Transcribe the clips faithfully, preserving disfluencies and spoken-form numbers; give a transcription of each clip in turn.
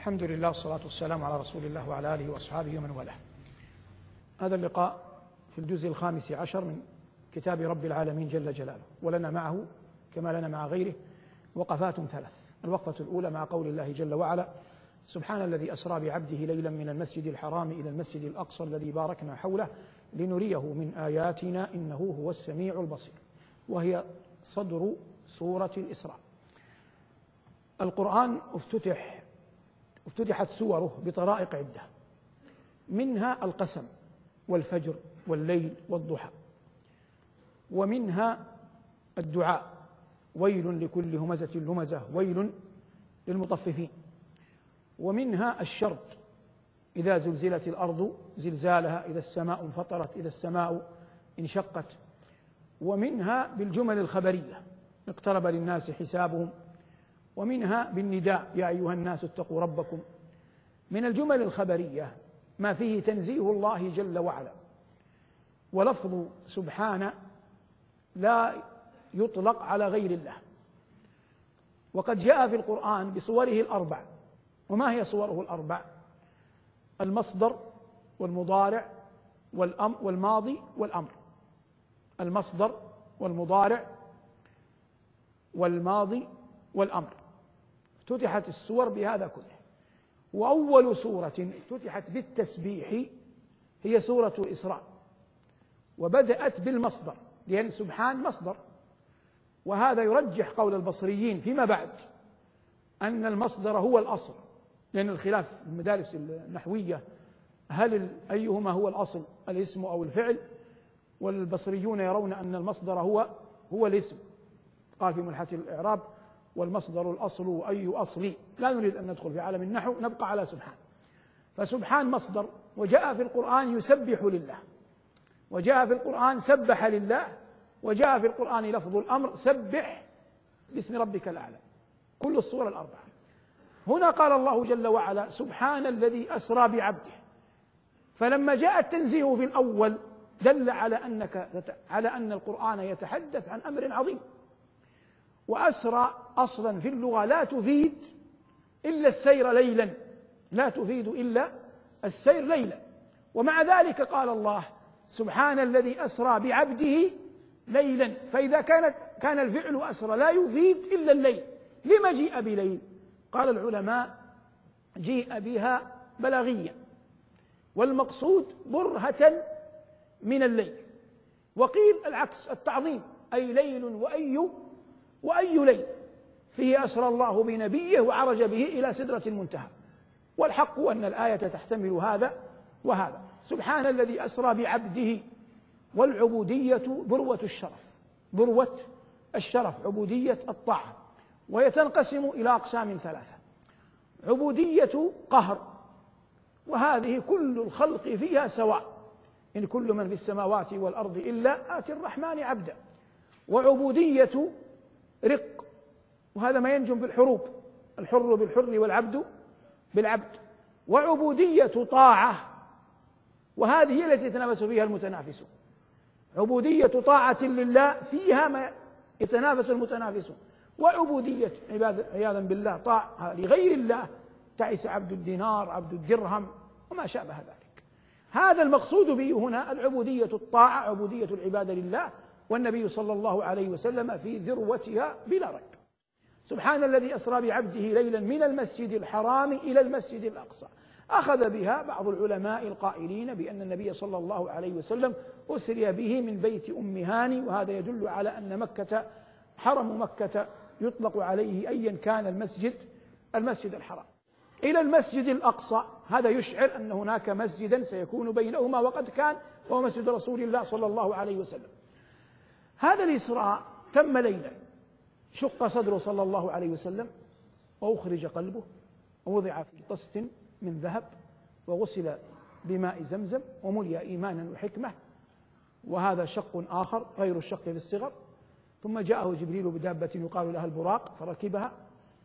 الحمد لله والصلاة والسلام على رسول الله وعلى آله وأصحابه ومن والاه. هذا اللقاء في الجزء الخامس عشر من كتاب رب العالمين جل جلاله، ولنا معه كما لنا مع غيره وقفات ثلاث. الوقفة الأولى مع قول الله جل وعلا: سبحان الذي أسرى بعبده ليلا من المسجد الحرام إلى المسجد الأقصى الذي باركنا حوله لنريه من آياتنا إنه هو السميع البصير. وهي صدر سورة الإسراء. القرآن افتتح افتتحت سوره بطرائق عدة، منها القسم والفجر والليل والضحى، ومنها الدعاء: ويل لكل همزة لمزة ويل للمطففين، ومنها الشرط: إذا زلزلت الأرض زلزالها، إذا السماء انفطرت، إذا السماء انشقت، ومنها بالجمل الخبرية: اقترب للناس حسابهم، ومنها بالنداء: يا أيها الناس اتقوا ربكم. من الجمل الخبرية ما فيه تنزيه الله جل وعلا، ولفظ سبحان لا يطلق على غير الله، وقد جاء في القرآن بصوره الأربع. وما هي صوره الأربع؟ المصدر والمضارع والأمر والماضي والأمر. المصدر والمضارع والماضي والأمر. افتتحت السور بهذا كله. وأول سورة افتتحت بالتسبيح هي سورة الإسراء، وبدأت بالمصدر، لأن سبحان مصدر، وهذا يرجح قول البصريين فيما بعد أن المصدر هو الأصل، لأن الخلاف في المدارس النحوية هل أيهما هو الأصل، الاسم أو الفعل، والبصريون يرون أن المصدر هو هو الاسم. قال في ملحة الإعراب: والمصدر الأصل وأي أصلي. لا نريد أن ندخل في عالم النحو، نبقى على سبحان. فسبحان مصدر، وجاء في القرآن يسبح لله، وجاء في القرآن سبح لله، وجاء في القرآن لفظ الأمر: سبح باسم ربك الأعلى. كل الصور الأربعة. هنا قال الله جل وعلا: سبحان الذي أسرى بعبده. فلما جاء التنزيه في الأول دل على أنك على أن القرآن يتحدث عن أمر عظيم. وأسرى أصلا في اللغة لا تفيد إلا السير ليلا، لا تفيد إلا السير ليلا. ومع ذلك قال الله: سبحان الذي أسرى بعبده ليلا. فإذا كانت كان الفعل أسرى لا يفيد إلا الليل، لما جيء بليل؟ قال العلماء: جيء بها بلاغيا، والمقصود برهة من الليل. وقيل العكس، التعظيم: أي ليل وأي وأي ليل فيه أسرى الله بنبيه وعرج به إلى سدرة المنتهى. والحق أن الآية تحتمل هذا وهذا. سبحان الذي أسرى بعبده. والعبودية ذروة الشرف، ذروة الشرف عبودية الطاعة، ويتنقسم إلى أقسام ثلاثة: عبودية قهر، وهذه كل الخلق فيها سواء، إن كل من في السماوات والأرض إلا آتي الرحمن عبدا. وعبودية رق، وهذا ما ينجم في الحروب: الحر بالحر والعبد بالعبد. وعبودية طاعة، وهذه هي التي يتنافس فيها المتنافسون. عبودية طاعة لله فيها ما يتنافس المتنافسون. وعبودية عياذا بالله طاعة لغير الله: تعس عبد الدينار، عبد الدرهم، وما شابه ذلك. هذا المقصود به هنا العبودية الطاعة، عبودية العبادة لله، والنبي صلى الله عليه وسلم في ذروتها بلا ريب. سبحان الذي أسرى بعبده ليلا من المسجد الحرام إلى المسجد الأقصى. أخذ بها بعض العلماء القائلين بأن النبي صلى الله عليه وسلم أسري به من بيت أم هاني، وهذا يدل على أن مكة حرم مكة يطلق عليه أيا كان المسجد المسجد الحرام، إلى المسجد الأقصى. هذا يشعر أن هناك مسجدا سيكون بينهما، وقد كان، وهو مسجد رسول الله صلى الله عليه وسلم. هذا الإسراء تم ليلا، شق صدره صلى الله عليه وسلم، وأخرج قلبه، ووضع في طست من ذهب، وغسل بماء زمزم، وملئ إيمانا وحكمة. وهذا شق آخر غير الشق في الصغر. ثم جاءه جبريل بدابة يقال لها البراق، فركبها،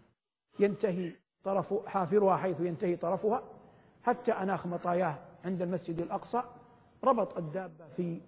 ينتهي طرف حافرها حيث ينتهي طرفها، حتى أناخ مطاياه عند المسجد الأقصى. ربط الدابة في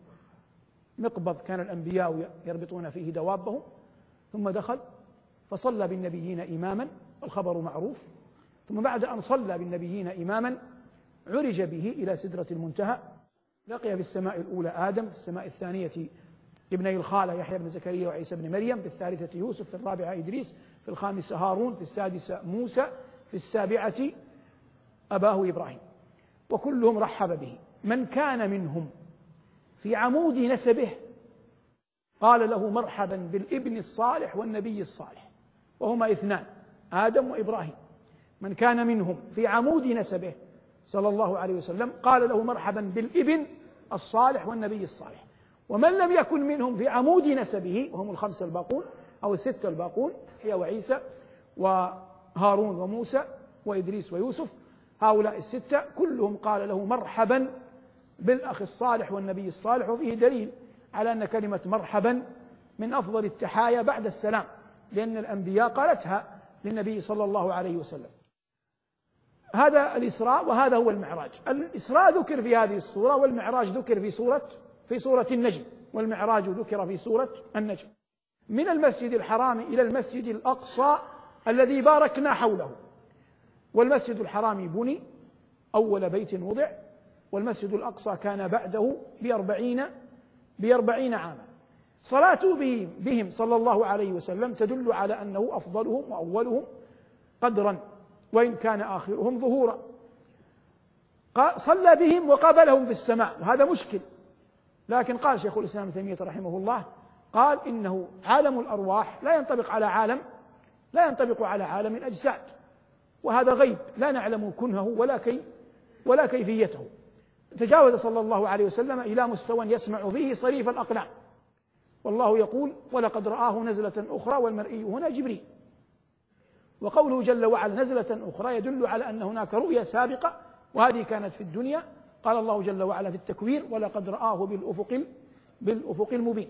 مقبض كان الأنبياء يربطون فيه دوابهم، ثم دخل فصلى بالنبيين إماما، والخبر معروف. ثم بعد أن صلى بالنبيين إماما عرج به إلى سدرة المنتهى، لقي في السماء الأولى آدم، في السماء الثانية ابني الخالة يحيى بن زكريا وعيسى بن مريم، في الثالثة يوسف، في الرابعة إدريس، في الخامسة هارون، في السادسة موسى، في السابعة أباه إبراهيم، وكلهم رحب به. من كان منهم في عمود نسبه قال له مرحبا بالابن الصالح والنبي الصالح، وهما اثنان، آدم وإبراهيم. من كان منهم في عمود نسبه صلى الله عليه وسلم قال له مرحبا بالابن الصالح والنبي الصالح. ومن لم يكن منهم في عمود نسبه، وهم الخمسة الباقون أو الستة الباقون، هي وعيسى وهارون وموسى وإدريس ويوسف، هؤلاء الستة كلهم قال له مرحبا بالأخ الصالح والنبي الصالح. وفيه دليل على أن كلمة مرحبا من أفضل التحايا بعد السلام، لأن الأنبياء قالتها للنبي صلى الله عليه وسلم. هذا الإسراء وهذا هو المعراج. الإسراء ذكر في هذه السورة، والمعراج ذكر في سورة في سورة النجم، والمعراج ذكر في سورة النجم. من المسجد الحرام إلى المسجد الأقصى الذي باركنا حوله. والمسجد الحرام بني أول بيت وضع، والمسجد الأقصى كان بعده بأربعين بأربعين عاما. صلاته بهم, بهم صلى الله عليه وسلم تدل على أنه أفضلهم وأولهم قدرا، وإن كان آخرهم ظهورا. صلى بهم وقابلهم في السماء، وهذا مشكل، لكن قال شيخ الإسلام ابن تيمية رحمه الله، قال إنه عالم الأرواح لا ينطبق على عالم لا ينطبق على عالم الأجساد، وهذا غيب لا نعلم كنهه ولا كي ولا كيفيته. تجاوز صلى الله عليه وسلم إلى مستوى يسمع فيه صريف الأقلام، والله يقول ولقد رآه نزلة أخرى، والمرئي هنا جبريل. وقوله جل وعلا نزلة أخرى يدل على أن هناك رؤيا سابقة، وهذه كانت في الدنيا. قال الله جل وعلا في التكوير ولقد رآه بالأفق بالأفق المبين.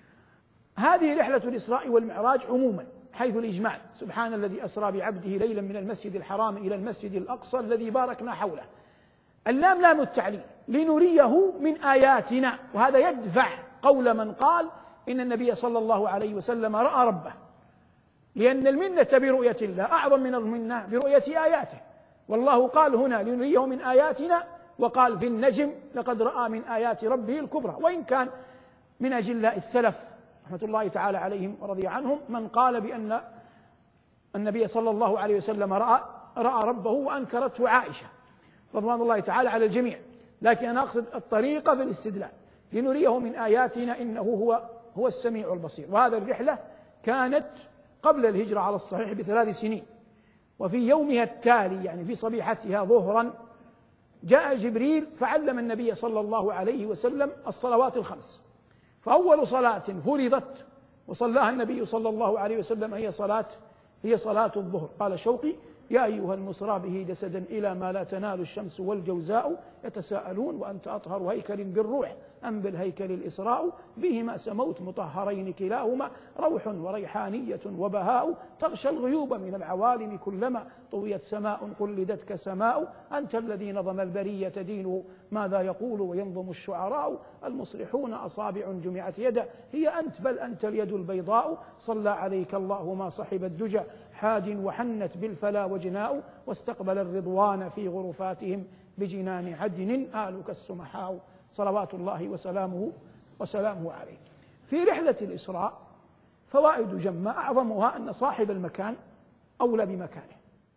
هذه رحلة الإسراء والمعراج عموما حيث الإجمال، سبحان الذي أسرى بعبده ليلا من المسجد الحرام إلى المسجد الأقصى الذي باركنا حوله. اللام لام التعليل، لنريه من آياتنا، وهذا يدفع قول من قال إن النبي صلى الله عليه وسلم رأى ربه، لأن المنة برؤية الله أعظم من المنة برؤية آياته. والله قال هنا لنريه من آياتنا، وقال في النجم لقد رأى من آيات ربه الكبرى. وإن كان من أجلاء السلف رحمة الله تعالى عليهم ورضي عنهم من قال بأن النبي صلى الله عليه وسلم رأى رأى ربه وأنكرته عائشة رضوان الله تعالى على الجميع، لكن أنا أقصد الطريقة في الاستدلال، لنريه من آياتنا إنه هو هو السميع البصير. وهذا الرحلة كانت قبل الهجرة على الصحيح بثلاث سنين، وفي يومها التالي يعني في صبيحتها ظهرا جاء جبريل فعلم النبي صلى الله عليه وسلم الصلوات الخمس. فأول صلاة فرضت وصلاها النبي صلى الله عليه وسلم هي صلاة هي صلاة الظهر. قال شوقي يا أيها المسرى به جسدا إلى ما لا تنال الشمس والجوزاء يتساءلون وأنت أطهر هيكل بالروح أم بالهيكل الإسراء بهما سموت مطهرين كلاهما روح وريحانية وبهاء تغشى الغيوب من العوالم كلما طويت سماء قلدتك سماء أنت الذي نظم البرية دينه ماذا يقول وينظم الشعراء المصلحون أصابع جمعت يدا هي أنت بل أنت اليد البيضاء صلى عليك الله ما صحب الدجى حاد وحنت بالفلا وجناء واستقبل الرضوان في غرفاتهم بجنان عدن آلك السمحاء صلوات الله وسلامه وسلامه عليه. في رحلة الإسراء فوائد جمة، أعظمها أن صاحب المكان أولى بمكانه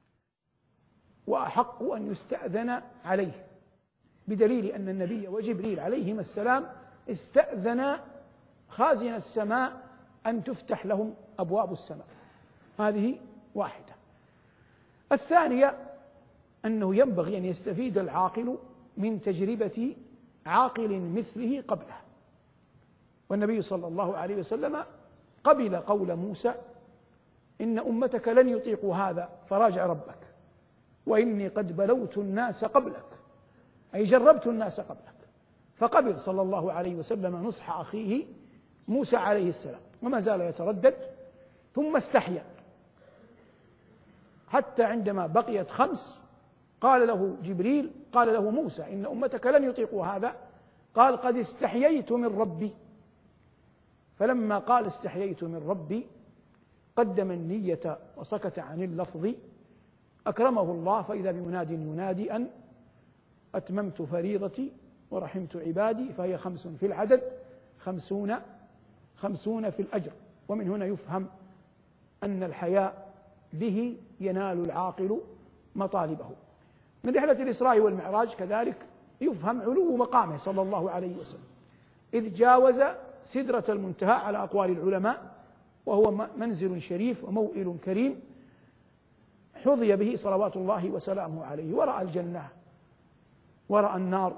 وأحق أن يستأذن عليه، بدليل أن النبي وجبريل عليهما السلام استأذن خازن السماء أن تفتح لهم أبواب السماء. هذه واحدة. الثانية أنه ينبغي أن يستفيد العاقل من تجربة عاقل مثله قبله، والنبي صلى الله عليه وسلم قبل قول موسى إن أمتك لن يطيقوا هذا فراجع ربك وإني قد بلوت الناس قبلك، أي جربت الناس قبلك. فقبل صلى الله عليه وسلم نصح أخيه موسى عليه السلام وما زال يتردد، ثم استحيا حتى عندما بقيت خمس قال له جبريل قال له موسى إن أمتك لن يطيقوا هذا، قال قد استحييت من ربي. فلما قال استحييت من ربي قدم النية وسكت عن اللفظ أكرمه الله فإذا بمناد ينادي أن أتممت فريضتي ورحمت عبادي، فهي خمس في العدد خمسون خمسون في الأجر. ومن هنا يفهم أن الحياء به ينال العاقل مطالبه. من رحلة الإسراء والمعراج كذلك يفهم علو مقامه صلى الله عليه وسلم، إذ جاوز سدرة المنتهى على أقوال العلماء، وهو منزل شريف وموئل كريم حظي به صلوات الله وسلامه عليه، ورأى الجنة ورأى النار،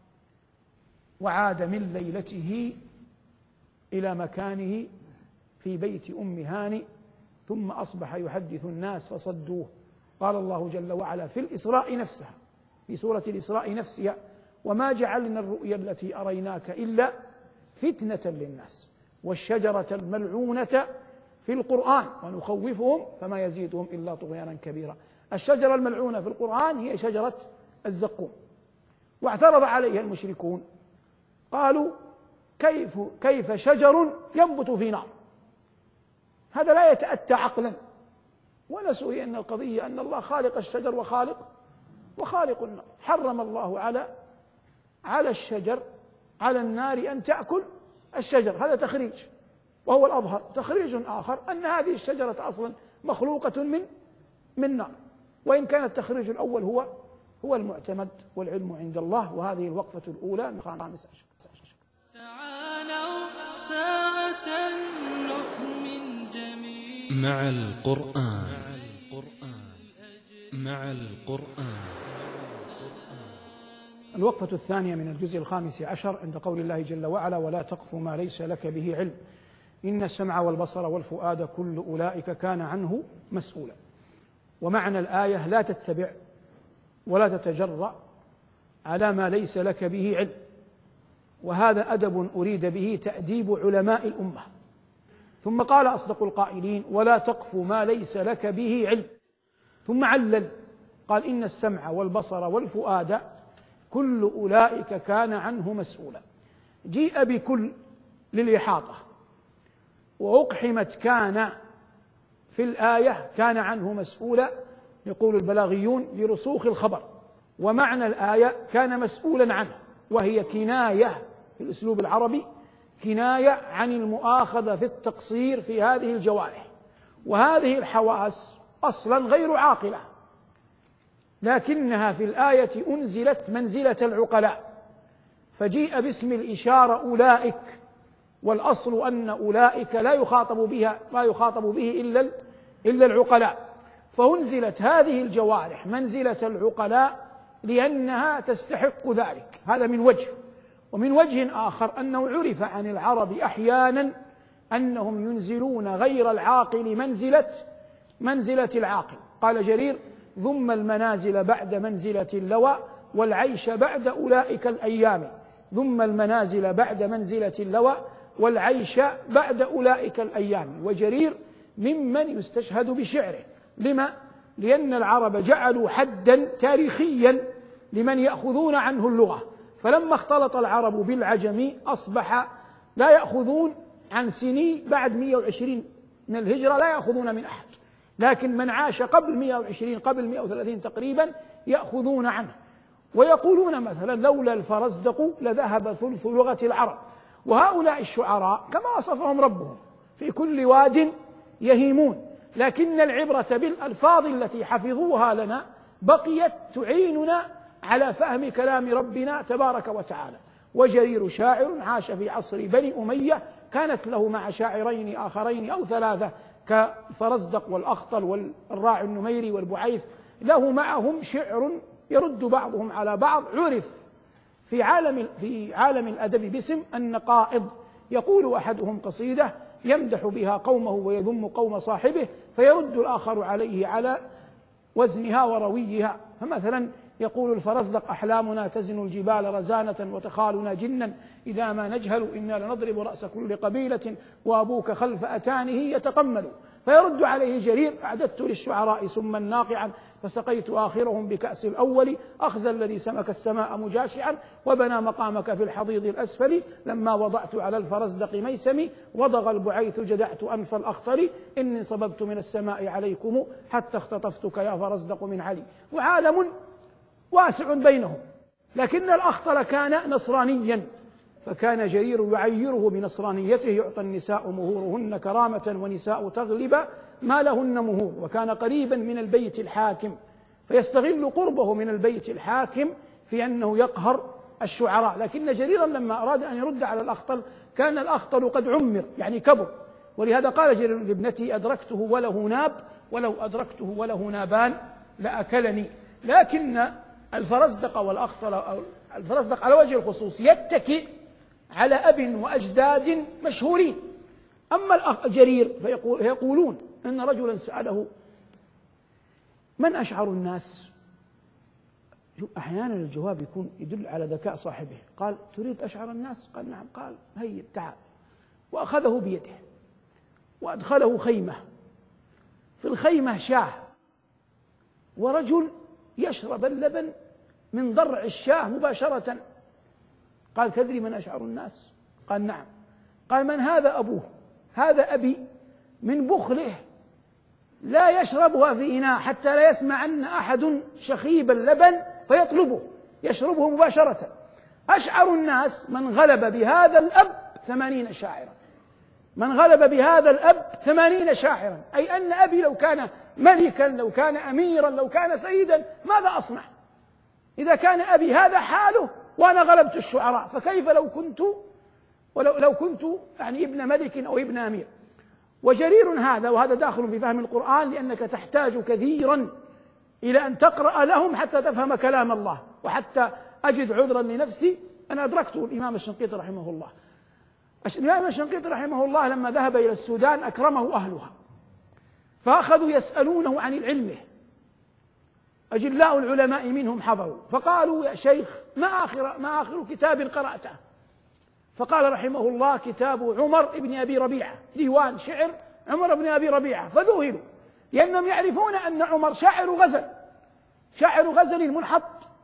وعاد من ليلته إلى مكانه في بيت أم هانئ، ثم أصبح يحدث الناس فصدوه. قال الله جل وعلا في الإسراء نفسها، في سورة الإسراء نفسها: وما جعلنا الرؤيا التي أريناك إلا فتنة للناس والشجرة الملعونة في القرآن ونخوفهم فما يزيدهم إلا طغيانا كبيرا. الشجرة الملعونة في القرآن هي شجرة الزقوم، واعترض عليها المشركون قالوا: كيف كيف شجر ينبت في نار؟ هذا لا يتأتى عقلا. ونسوا أن القضية أن الله خالق الشجر وخالق وخالق النار. حرم الله على على الشجر على النار أن تأكل الشجر، هذا تخريج وهو الأظهر. تخريج آخر أن هذه الشجرة أصلا مخلوقة من من نار، وإن كان التخريج الأول هو هو المعتمد، والعلم عند الله. وهذه الوقفة الأولى من خامس عشر. تعالوا ساعة نؤمن جميعا مع القرآن مع القرآن. الوقفة الثانية من الجزء الخامس عشر عند قول الله جل وعلا: ولا تقف ما ليس لك به علم إن السمع والبصر والفؤاد كل أولئك كان عنه مسؤولا. ومعنى الآية: لا تتبع ولا تتجرأ على ما ليس لك به علم. وهذا أدب أريد به تأديب علماء الأمة. ثم قال أصدق القائلين: ولا تقف ما ليس لك به علم. ثم علل قال: إن السمع والبصر والفؤاد كل أولئك كان عنه مسؤولا. جيء بكل للإحاطة، وأقحمت كان في الآية كان عنه مسؤولا، يقول البلاغيون لرسوخ الخبر. ومعنى الآية كان مسؤولا عنه، وهي كناية في الأسلوب العربي، كناية عن المؤاخذة في التقصير في هذه الجوارح. وهذه الحواس أصلا غير عاقلة، لكنها في الآية أنزلت منزلة العقلاء، فجيء باسم الإشارة أولئك، والأصل أن أولئك لا يخاطب بها لا يخاطب به إلا إلا العقلاء، فأنزلت هذه الجوارح منزلة العقلاء لأنها تستحق ذلك. هذا من وجه. ومن وجه آخر أنه عرف عن العرب أحيانا أنهم ينزلون غير العاقل منزلة منزلة العاقل. قال جرير: ذم المنازل بعد منزلة اللوى والعيش بعد أولئك الأيام. ذم المنازل بعد منزلة اللوى والعيش بعد أولئك الأيام. وجرير ممن يستشهد بشعره. لما؟ لأن العرب جعلوا حدا تاريخيا لمن يأخذون عنه اللغة، فلما اختلط العرب بالعجم أصبح لا يأخذون عن سني بعد مئة وعشرين من الهجرة، لا يأخذون من أحد، لكن من عاش قبل مئة وعشرين قبل مئة وثلاثين تقريبا يأخذون عنه. ويقولون مثلا: لولا الفرزدق لذهب ثلث لغة العرب. وهؤلاء الشعراء كما وصفهم ربهم في كل واد يهيمون، لكن العبرة بالألفاظ التي حفظوها لنا بقيت تعيننا على فهم كلام ربنا تبارك وتعالى. وجرير شاعر عاش في عصر بني أمية، كانت له مع شاعرين آخرين أو ثلاثة كفرزدق والأخطل والراعي النميري والبعيث، له معهم شعر يرد بعضهم على بعض، عرف في عالم في عالم الأدب باسم النقائض. يقول أحدهم قصيدة يمدح بها قومه ويذم قوم صاحبه، فيرد الآخر عليه على وزنها ورويها. فمثلا يقول الفرزدق: أحلامنا تزن الجبال رزانة وتخالنا جنا، إذا ما نجهل إنا لنضرب رأس كل قبيلة وأبوك خلف أتانه يتقمل. فيرد عليه جرير: أعددت للشعراء سما ناقعا فسقيت آخرهم بكأس الأول أخزى الذي سمك السماء مجاشعا وبنى مقامك في الحضيض الأسفل لما وضعت على الفرزدق ميسمي وضغ البعيث جدعت أنف الأخطر إني صببت من السماء عليكم حتى اختطفتك يا فرزدق من علي. وعالم واسع بينهم، لكن الأخطر كان نصرانيا فكان جرير يعيره بنصرانيته، يعطى النساء مهورهن كرامة ونساء تغلب ما لهن مهور، وكان قريبا من البيت الحاكم فيستغل قربه من البيت الحاكم في أنه يقهر الشعراء. لكن جريرا لما أراد أن يرد على الأخطل كان الأخطل قد عمر يعني كبر، ولهذا قال جرير لابنته أدركته وله ناب ولو أدركته وله نابان لأكلني. لكن الفرزدق والأخطل أو الفرزدق على وجه الخصوص يتكئ على أب وأجداد مشهورين. أما جرير فيقولون أن رجلا سأله من أشعر الناس؟ أحيانا الجواب يكون يدل على ذكاء صاحبه. قال تريد أشعر الناس؟ قال نعم. قال هيا تعال، وأخذه بيده وأدخله خيمة، في الخيمة شاه ورجل يشرب اللبن من ضرع الشاه مباشرة. قال تدري من أشعر الناس؟ قال نعم. قال من هذا؟ أبوه. هذا أبي من بخله لا يشربها في إناء حتى لا يسمعن أحد شخيب اللبن فيطلبه، يشربه مباشرة. أشعر الناس من غلب بهذا الأب ثمانين شاعرا، من غلب بهذا الأب ثمانين شاعرا، أي أن أبي لو كان ملكا لو كان أميرا لو كان سيدا ماذا أصنع؟ إذا كان أبي هذا حاله وأنا غلبت الشعراء فكيف لو كنت ولو لو كنت يعني ابن ملك أو ابن أمير. وجرير هذا، وهذا داخل في فهم القرآن، لأنك تحتاج كثيرا إلى أن تقرأ لهم حتى تفهم كلام الله. وحتى أجد عذرا لنفسي أنا أدركته الإمام الشنقيطي رحمه الله. الإمام الشنقيطي رحمه الله لما ذهب إلى السودان أكرمه أهلها فأخذوا يسألونه عن علمه، أجلاء العلماء منهم حضروا فقالوا يا شيخ ما آخر, ما آخر كتاب قرأته؟ فقال رحمه الله كتاب عمر بن أبي ربيعة، ديوان شعر عمر بن أبي ربيعة. فذهلوا لأنهم يعرفون أن عمر شاعر غزل، شاعر غزل منحط.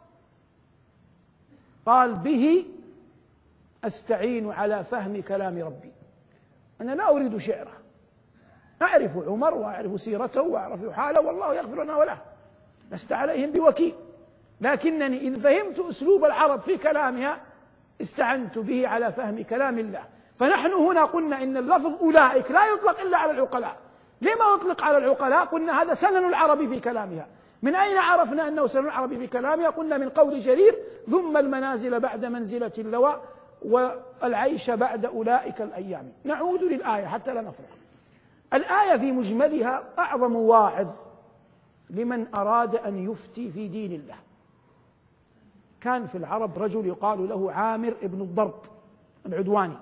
قال به أستعين على فهم كلام ربي، أنا لا أريد شعره، أعرف عمر وأعرف سيرته وأعرف حاله والله يغفر لنا وله، لست عليهم بوكيل، لكنني إذ فهمت أسلوب العرب في كلامها استعنت به على فهم كلام الله. فنحن هنا قلنا إن اللفظ أولئك لا يطلق إلا على العقلاء. لما يطلق على العقلاء؟ قلنا هذا سنن العرب في كلامها. من أين عرفنا أنه سنن العرب في كلامها؟ قلنا من قول جرير ثم المنازل بعد منزلة اللواء والعيش بعد أولئك الأيام. نعود للآية حتى لا نفرق. الآية في مجملها أعظم واعظ لمن أراد أن يفتي في دين الله. كان في العرب رجل يقال له عامر ابن الضرب العدواني.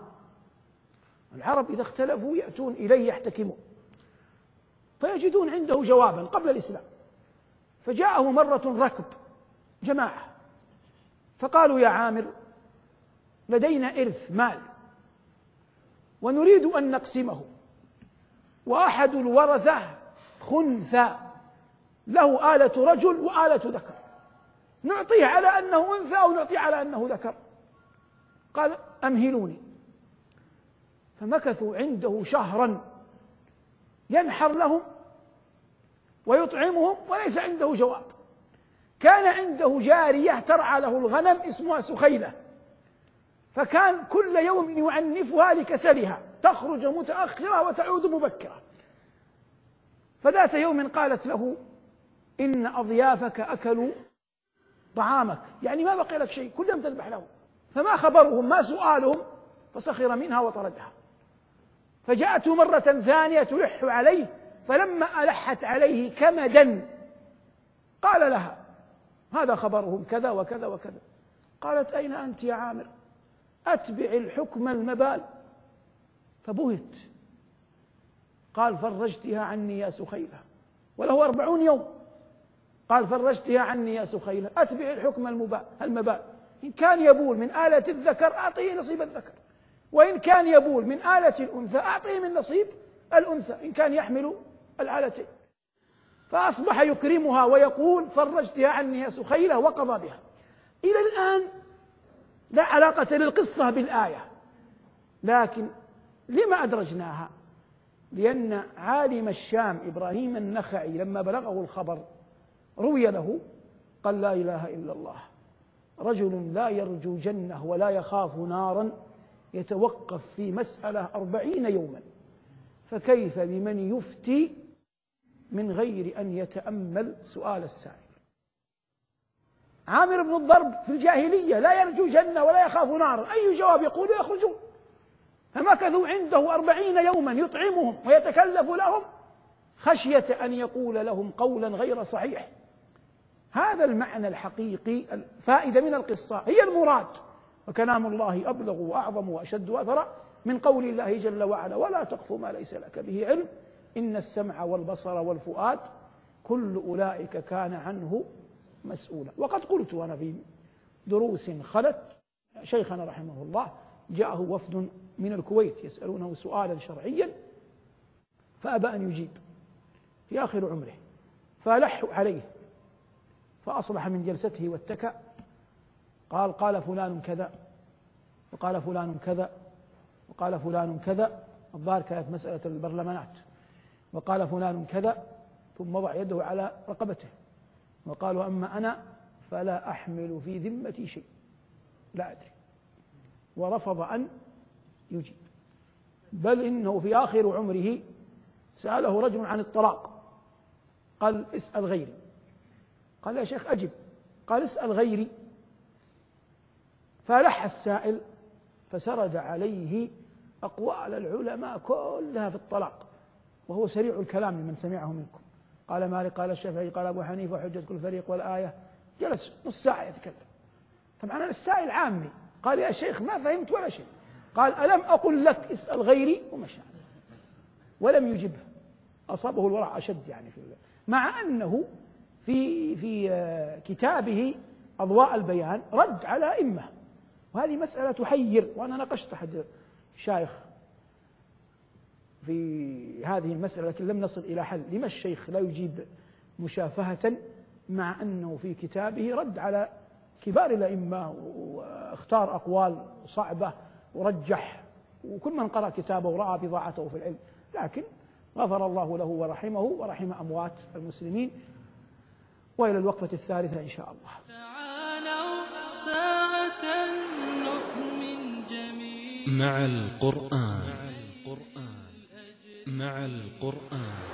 العرب إذا اختلفوا يأتون إليه يحتكمون فيجدون عنده جوابا قبل الإسلام. فجاءه مرة ركب جماعة فقالوا يا عامر لدينا إرث مال ونريد أن نقسمه، وأحد الورثة خنثى له آلة رجل وآلة ذكر، نعطيه على أنه أنثى أو نعطيه على أنه ذكر. قال أمهلوني. فمكثوا عنده شهرا ينحر لهم ويطعمهم وليس عنده جواب. كان عنده جارية ترعى له الغنم اسمها سخيلة، فكان كل يوم يعنفها لكسلها، تخرج متأخرة وتعود مبكرة. فذات يوم قالت له إن أضيافك أكلوا طعامك، يعني ما بقي لك شيء، كلهم تذبح لهم، فما خبرهم ما سؤالهم، فسخر منها وطردها. فجاءته مرة ثانية تلح عليه، فلما ألحت عليه كمدا قال لها هذا خبرهم كذا وكذا وكذا. قالت أين أنت يا عامر؟ أتبع الحكم المبال. فبهت. قال فرجتها عني يا سخيلة، وله أربعون يوم. قال فرجتها عني يا سخيلة، أتبع الحكم المبال، إن كان يبول من آلة الذكر أعطيه نصيب الذكر، وإن كان يبول من آلة الأنثى أعطيه من نصيب الأنثى إن كان يحمل الآلتين. فأصبح يكرمها ويقول فرجتها عني يا سخيلة وقضى بها. إلى الآن لا علاقة للقصة بالآية، لكن لما أدرجناها؟ لأن عالم الشام إبراهيم النخعي لما بلغه الخبر روي له قال لا إله إلا الله، رجل لا يرجو جنة ولا يخاف نارا يتوقف في مسألة أربعين يوما، فكيف بمن يفتي من غير أن يتأمل سؤال السائل. عامر بن الضرب في الجاهلية لا يرجو جنة ولا يخاف نارا، أي جواب يقول يخرجون، فمكثوا عنده أربعين يوما يطعمهم ويتكلف لهم خشية أن يقول لهم قولا غير صحيح. هذا المعنى الحقيقي، الفائدة من القصة هي المراد، وكلام الله أبلغ وأعظم وأشد أثرا من قول الله جل وعلا ولا تقف ما ليس لك به علم إن السمع والبصر والفؤاد كل أولئك كان عنه مسؤولا. وقد قلت وأنا في دروس خلت شيخنا رحمه الله جاءه وفد من الكويت يسألونه سؤالا شرعيا فأبى أن يجيب في آخر عمره، فلحوا عليه فأصبح من جلسته واتكأ، قال قال فلان كذا وقال فلان كذا وقال فلان كذا، الظاهر كانت مسألة البرلمانات، وقال فلان كذا، ثم وضع يده على رقبته وقال أما أنا فلا أحمل في ذمتي شيء لا أدري، ورفض أن يجيب. بل إنه في آخر عمره سأله رجل عن الطلاق قال اسأل غيري، قال يا شيخ أجب، قال اسأل غيري، فلح السائل فسرد عليه أقوال العلماء كلها في الطلاق، وهو سريع الكلام لمن سمعه منكم، قال مالك قال الشافعي قال أبو حنيفة وحجة كل فريق والآية، جلس نص ساعة يتكلم. طبعا السائل عامي قال يا شيخ ما فهمت ولا شيء، قال ألم أقل لك اسأل غيري، ومشى ولم يجبه. أصابه الورع أشد يعني في الله. مع أنه في في كتابه أضواء البيان رد على أئمة، وهذه مسألة تحير، وأنا ناقشت أحد شيخ في هذه المسألة لكن لم نصل إلى حل. لما الشيخ لا يجيب مشافهة مع أنه في كتابه رد على كبار الأئمة واختار أقوال صعبة ورجح، وكل من قرأ كتابه ورأى بضاعته في العلم، لكن غفر الله له ورحمه ورحم أموات المسلمين. وإلى الوقفة الثالثة إن شاء الله. تعالوا ساعة نؤمن جميعا مع القرآن مع القرآن.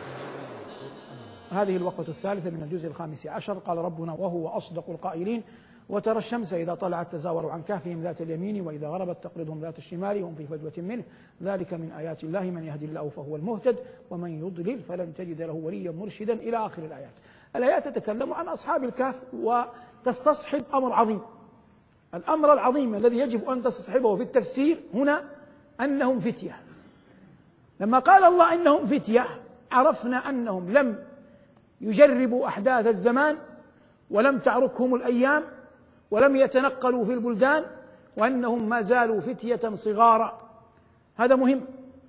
هذه الوقفة الثالثة من الجزء الخامس عشر. قال ربنا وهو أصدق القائلين وترى الشمس إذا طلعت تزاور عن كهفهم ذات اليمين وإذا غربت تقرضهم ذات الشمال وهم في فجوة منه ذلك من آيات الله من يهدي الله فهو المهتد ومن يضلل فلن تجد له وليا مرشدا إلى آخر الآيات. الآيات تتكلم عن أصحاب الكهف وتستصحب أمر عظيم. الأمر العظيم الذي يجب أن تستصحبه في التفسير هنا أنهم فتية. لما قال الله إنهم فتية عرفنا أنهم لم يجربوا أحداث الزمان ولم تعركهم الأيام ولم يتنقلوا في البلدان، وأنهم ما زالوا فتية صغارا. هذا مهم.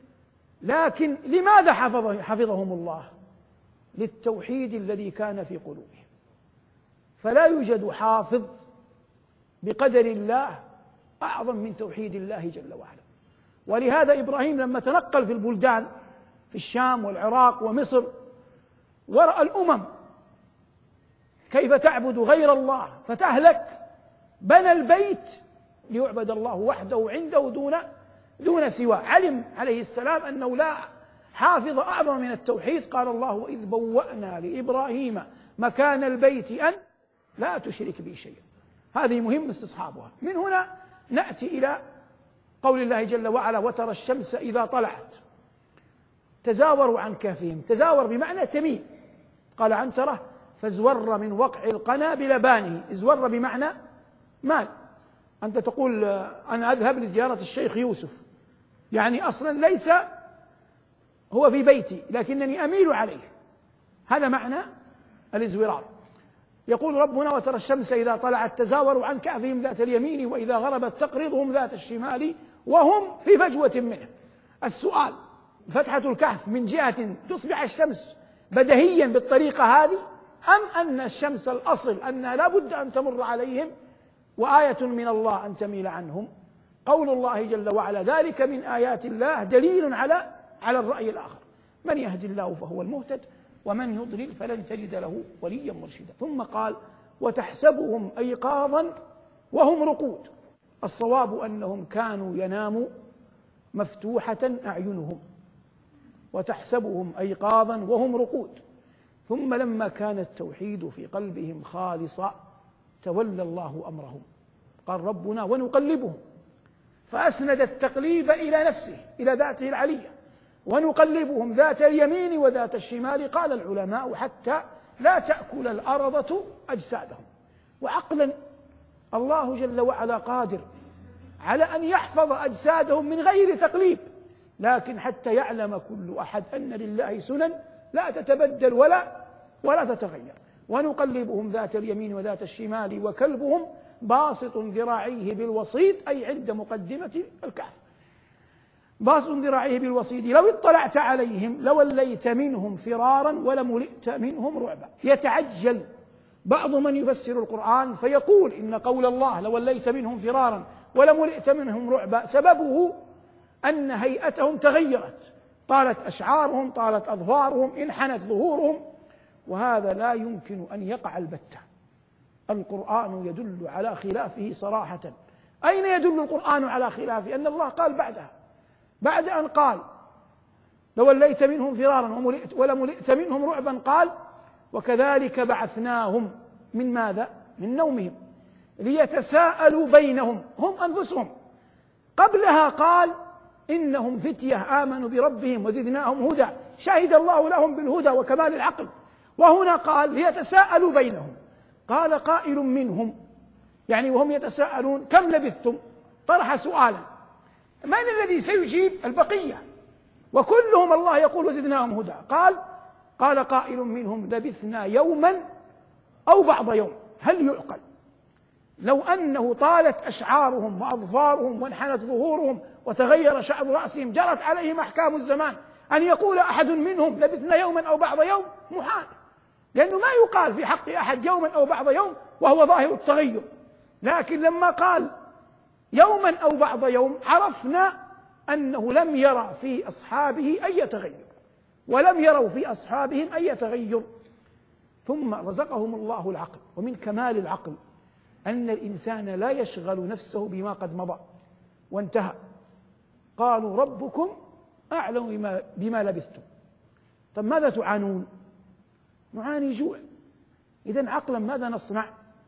لكن لماذا حفظ حفظهم الله؟ للتوحيد الذي كان في قلوبهم، فلا يوجد حافظ بقدر الله أعظم من توحيد الله جل وعلا. ولهذا إبراهيم لما تنقل في البلدان في الشام والعراق ومصر ورأى الأمم كيف تعبد غير الله فتهلك، بنى البيت ليعبد الله وحده عنده دون دون سواه. علم عليه السلام أنه لا حافظ أعظم من التوحيد. قال الله وإذ بوأنا لإبراهيم مكان البيت أن لا تشرك بي شيئا. هذه مهم استصحابها. من هنا نأتي إلى قول الله جل وعلا وترى الشمس إذا طلعت تزاوروا عن كهفهم. تزاور بمعنى تميل، قال عنترة فازور من وقع القنا بلبانه. ازور بمعنى مال. أنت تقول أنا أذهب لزيارة الشيخ يوسف، يعني أصلا ليس هو في بيتي لكنني أميل عليه، هذا معنى الازورار. يقول ربنا وترى الشمس إذا طلعت تزاوروا عن كهفهم ذات اليمين وإذا غربت تقرضهم ذات الشمال وهم في فجوة منه. السؤال فتحة الكهف من جهة تصبح الشمس بدهيا بالطريقة هذه، أم أن الشمس الأصل أنها لا بد أن تمر عليهم وآية من الله أن تميل عنهم؟ قول الله جل وعلا: ذلك من آيات الله دليل على على الرأي الآخر، من يهدي الله فهو المهتد ومن يضلل فلن تجد له وليا مرشدا. ثم قال: وتحسبهم أيقاظا وهم رقود. الصواب أنهم كانوا يناموا مفتوحة أعينهم، وتحسبهم أيقاظا وهم رقود. ثم لما كان التوحيد في قلبهم خالصا تولى الله أمرهم، قال: ربنا ونقلبهم، فأسند التقليب إلى نفسه، إلى ذاته العلية. ونقلبهم ذات اليمين وذات الشمال، قال العلماء: حتى لا تأكل الأرضة أجسادهم. وعقلا الله جل وعلا قادر على أن يحفظ أجسادهم من غير تقليب، لكن حتى يعلم كل أحد أن لله سنن لا تتبدل ولا ولا تتغير. ونقلبهم ذات اليمين وذات الشمال وكلبهم باسط ذراعيه بالوصيد، أي عند مقدمة الكهف، باسط ذراعيه بالوصيد لو اطلعت عليهم لوليت منهم فرارا ولملئت منهم رعبا. يتعجل بعض من يفسر القرآن فيقول إن قول الله لوليت منهم فرارا ولملئت منهم رعبا سببه أن هيئتهم تغيرت، طالت أشعارهم، طالت أظفارهم، انحنت ظهورهم، وهذا لا يمكن أن يقع البتة. القرآن يدل على خلافه صراحة. أين يدل القرآن على خلافه؟ أن الله قال بعدها، بعد أن قال لوليت منهم فرارا ولملئت منهم رعبا، قال: وكذلك بعثناهم من ماذا؟ من نومهم ليتساءلوا بينهم هم أنفسهم. قبلها قال: إنهم فتية آمنوا بربهم وزدناهم هدى، شهد الله لهم بالهدى وكمال العقل. وهنا قال: ليتساءلوا بينهم، قال قائل منهم، يعني وهم يتساءلون: كم لبثتم؟ طرح سؤالا، من الذي سيجيب؟ البقية، وكلهم الله يقول وزدناهم هدى. قال قال قائل منهم: لبثنا يوما أو بعض يوم. هل يعقل لو أنه طالت أشعارهم وأظفارهم وانحنت ظهورهم وتغير شعر رأسهم، جرت عليهم أحكام الزمان، أن يقول أحد منهم لبثنا يوما أو بعض يوم؟ محال، لأنه ما يقال في حق أحد يوما أو بعض يوم وهو ظاهر التغير. لكن لما قال يوما أو بعض يوم عرفنا أنه لم يرى في أصحابه أي تغير، ولم يروا في أصحابهم أي تغير. ثم رزقهم الله العقل، ومن كمال العقل أن الإنسان لا يشغل نفسه بما قد مضى وانتهى. قالوا: ربكم أعلم بما, بما لبثتم. طب ماذا تعانون؟ نعاني جوع. إذن عقلا ماذا نصنع؟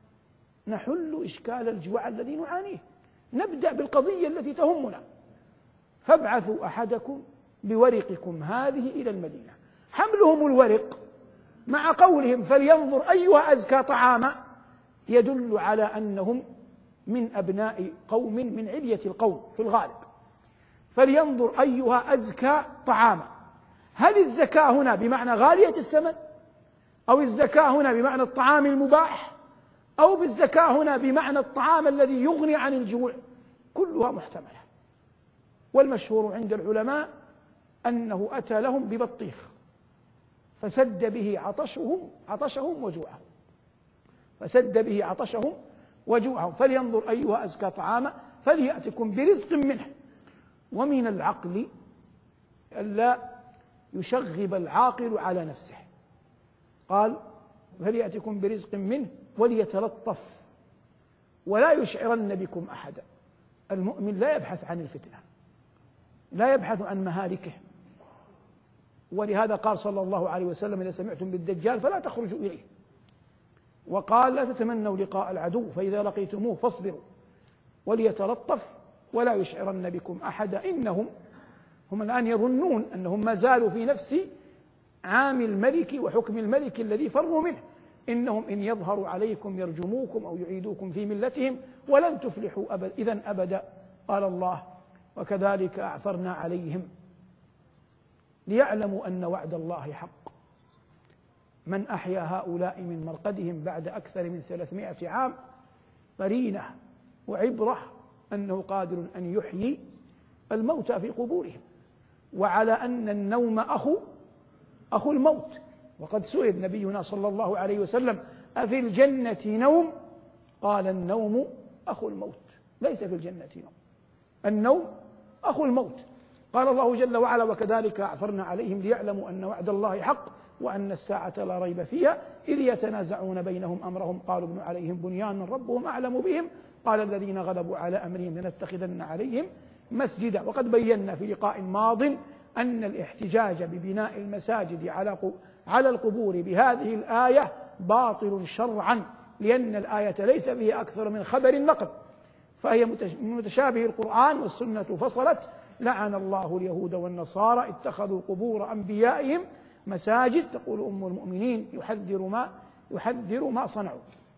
نحل إشكال الجوع الذي نعانيه. نبدأ بالقضية التي تهمنا: فابعثوا أحدكم بورقكم هذه إلى المدينة. حملهم الورق مع قولهم فلينظر أيها أزكى طعاما يدل على أنهم من أبناء قوم من علية القوم في الغالب. فلينظر أيها أزكى طعاما. هل الزكاة هنا بمعنى غالية الثمن، أو الزكاة هنا بمعنى الطعام المباح، أو بالزكاة هنا بمعنى الطعام الذي يغني عن الجوع؟ كلها محتملة. والمشهور عند العلماء أنه أتى لهم ببطيخ فسد به عطشهم عطشهم وجوعهم فسد به عطشهم وجوعهم فلينظر أيها أزكى طعاما فليأتكم برزق منه. ومن العقل ألا يشغب العاقل على نفسه. قال: فليأتكم برزق منه وليتلطف ولا يشعرن بكم أحدا. المؤمن لا يبحث عن الفتنة، لا يبحث عن مهالكه. ولهذا قال صلى الله عليه وسلم: إذا سمعتم بالدجال فلا تخرجوا إليه. وقال: لا تتمنوا لقاء العدو فإذا لقيتموه فاصبروا وليتلطف ولا يشعرن بكم أحدا. إنهم هم الآن يظنون أنهم ما زالوا في نفس عام الملك وحكم الملك الذي فروا منه. إنهم إن يظهروا عليكم يرجموكم أو يعيدوكم في ملتهم ولن تفلحوا أبد إذن أبدا. قال الله: وكذلك أعثرنا عليهم ليعلموا أن وعد الله حق. من أحيا هؤلاء من مرقدهم بعد أكثر من ثلاثمائة عام قرينة وعبرة أنه قادر أن يحيي الموتى في قبورهم، وعلى أن النوم أخو أخو الموت، وقد سئل نبينا صلى الله عليه وسلم: أفي الجنة نوم؟ قال: النوم أخو الموت. ليس في الجنة نوم، النوم أخو الموت. قال الله جل وعلا: وكذلك أعثرنا عليهم ليعلموا أن وعد الله حق وأن الساعة لا ريب فيها إذ يتنازعون بينهم أمرهم قالوا ابنوا عليهم بنيانا ربهم أعلم بهم قال الذين غلبوا على أمرهم لنتخذن عليهم مسجدا. وقد بينا في لقاء ماض أن الاحتجاج ببناء المساجد على على القبور بهذه الآية باطل شرعا، لأن الآية ليس فيها أكثر من خبر النقل، فهي من متشابه القرآن، والسنة فصلت: لعن الله اليهود والنصارى اتخذوا قبور أنبيائهم مساجد. تقول أم المؤمنين: يحذر ما يحذر ما صنعوا.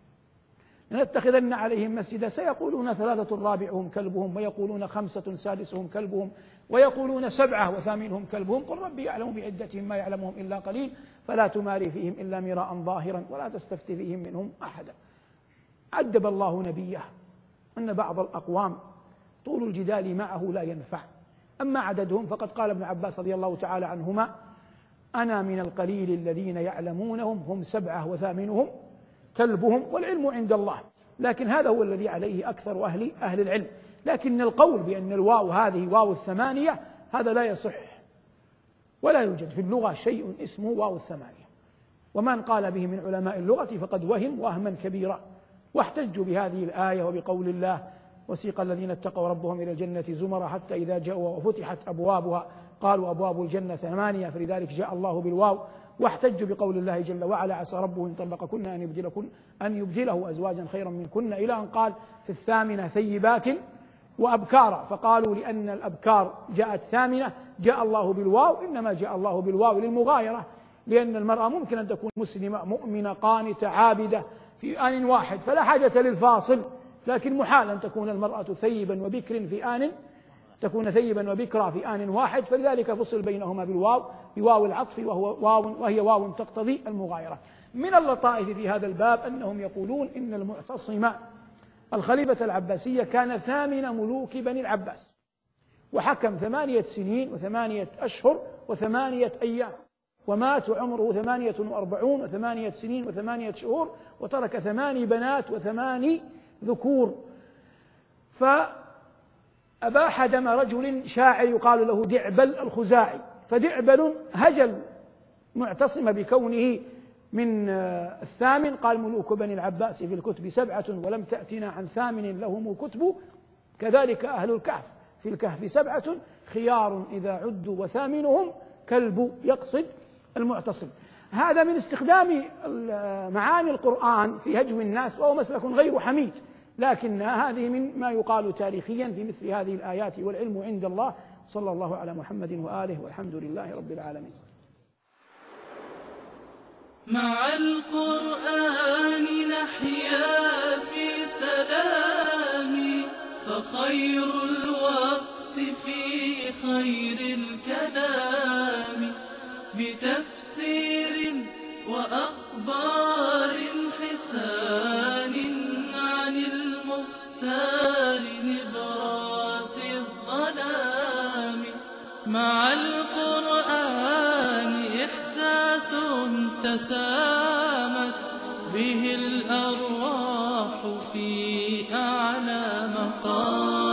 لنتخذن عليهم مسجدا. سيقولون ثلاثة رابعهم كلبهم، ويقولون خمسة سادسهم كلبهم، ويقولون سبعة وثامنهم كلبهم، قل ربي يعلم بعدتهم ما يعلمهم إلا قليل فلا تماري فيهم إلا مراء ظاهرا ولا تستفت فيهم منهم أحدا. عدب الله نبيه أن بعض الأقوام طول الجدال معه لا ينفع، أما عددهم فقد قال ابن عباس رضي الله تعالى عنهما: أنا من القليل الذين يعلمونهم هم سبعة وثامنهم كلبهم والعلم عند الله. لكن هذا هو الذي عليه أكثر أهل أهل العلم. لكن القول بأن الواو هذه واو الثمانية هذا لا يصح، ولا يوجد في اللغة شيء اسمه واو الثمانية، ومن قال به من علماء اللغة فقد وهم وهما كبيرا. واحتجوا بهذه الآية وبقول الله: وسيق الذين اتقوا ربهم إلى الجنة زمرا حتى إذا جاءوا وفتحت أبوابها قالوا أبواب الجنة ثمانية فلذلك جاء الله بالواو. واحتجوا بقول الله جل وعلا: عسى ربه إن طلقكن أن يبدلكن أن يبدله أزواجا خيرا منكن، إلى أن قال في الثامنة ثيبات وأبكارا، فقالوا لأن الأبكار جاءت ثامنة جاء الله بالواو، إنما جاء الله بالواو للمغايرة، لأن المرأة ممكن أن تكون مسلمة مؤمنة قانتة عابدة في آن واحد فلا حاجة للفاصل، لكن محال أن تكون المرأة ثيبا وبكر في آن تكون ثيبا وبكرا في آن واحد، فلذلك فصل بينهما بالواو بواو العطف، وهو واو وهي واو تقتضي المغايرة. من اللطائف في هذا الباب أنهم يقولون إن المعتصم الخليفة العباسية كان ثامن ملوك بني العباس، وحكم ثمانية سنين وثمانية أشهر وثمانية أيام، ومات وعمره ثمانية وأربعون وثمانية سنين وثمانية شهور، وترك ثماني بنات وثماني ذكور. فأباح دم رجل شاعر يقال له دعبل الخزاعي، فدعبل هجل معتصم بكونه من الثامن، قال: ملوك بني العباس في الكتب سبعة ولم تأتنا عن ثامن لهم كتب، كذلك أهل الكهف في الكهف سبعة خيار إذا عدوا وثامنهم كلب، يقصد المعتصم. هذا من استخدام معاني القرآن في هجو الناس، وهو مسلك غير حميد، لكن هذه من ما يقال تاريخيا في مثل هذه الآيات، والعلم عند الله. صلى الله على محمد وآله والحمد لله رب العالمين. مع القرآن نحيا في سلام، فخير الوقت في خير الكلام، بتفسير وأخبار حسان عن المختار نبراس الظلام. مع القرآن إحساس تسامت به الأرواح في أعلى مقام.